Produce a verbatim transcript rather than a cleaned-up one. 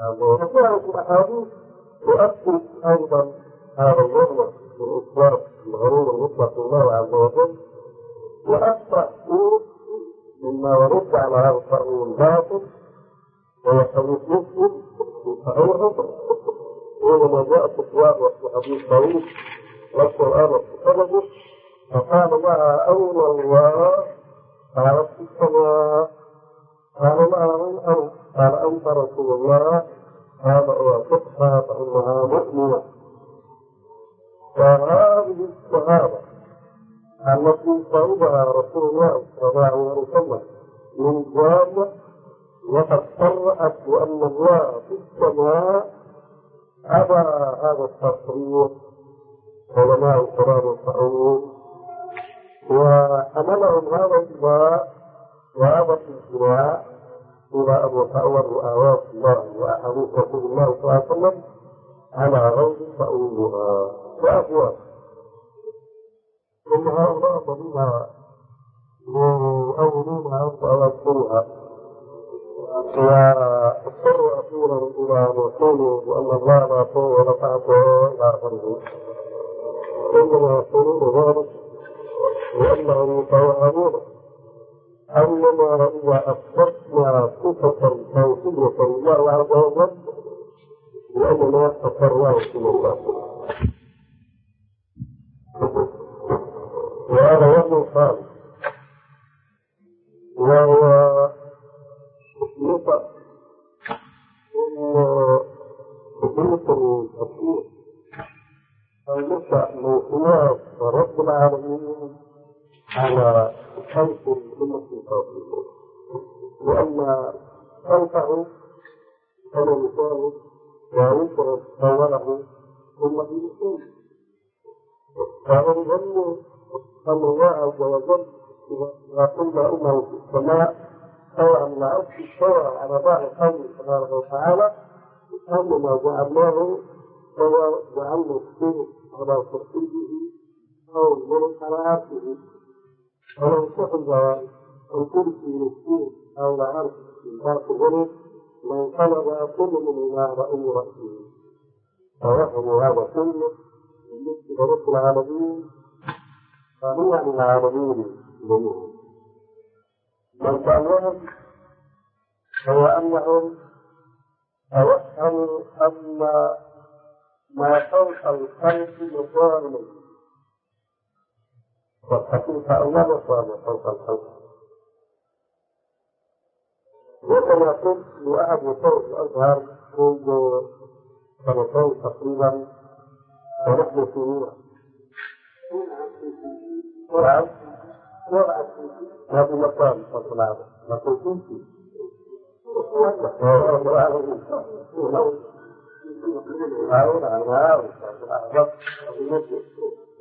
وكذلك الأحاديث تؤكد أيضا هذا الوضع من إثبات الغرور المطلق لله عز وجل، وأكثر مما ورد على هذا التأويل الباطل وهو حديث مسلم في صحيحه، وإنما جاء تطوار في حديث طويل والقرآن وكتبه، فقال لها أين الله؟ قالت في السماء. قال لها من أنت؟ قال أنت رسول الله. قال أوافقها فإنها مؤمنة. وهذه الشهادة التي شهدها رسول الله صلى الله عليه وسلم من جامع، وقد صرحت بأن الله في السماء، أبى هذا التصريح علماء القرآن والتأويل، وحملهم هذا الإجماع وهذا الإجماع إلى أن يتأولوا آيات الله وأحاديث رسول الله صلى الله عليه وسلم على غير تأويلها وأبواب. ثم هؤلاء الذين يؤولونها ويذكرها واضطروا أخيرا إلى أن يقولوا بأن الله لا طول ولا تعطى إلى آخره، إنما يقولون ذلك لأنهم يتوهمون أننا إذا أثبتنا صفة توحيدية لله عز وجل لأننا تقرروا في الله. وهذا وجه ثالث، وهو نقطة أن تثبيت التفسير المنشأ من خلاف رب العالمين على خلق الأمة الفاضلة، لأن خلقه كما نشاهد لا يمكن تصوره إلا بالإنسان. فهم ظنوا أن الله عز وجل إذا قلنا أنه في السماء أو أن عرش الشرع على بعض قوله سبحانه وتعالى، أننا جعلناه هو جعلنا السير على كرسيه أو الملك على عرشه، ولو سحب الكرسي للسير أو العرش من طرف الملك لانقلب كل من على أي رأسه. فوهم هذا كله بالنسبة لرب العالمين فهو عن العالمين جميعا. من تأولهم هو أنهم توهموا أن ما فوق الخلق مقارن، والحقيقة أنه كان فوق الخلق. وكما قلت لأحد مصور الأزهر منذ سنتين تقريبا ونحن في ميناء، نعم هذا مكان فضل العالم ما كنتم فيه هؤلاء أنا أعرف الأعراف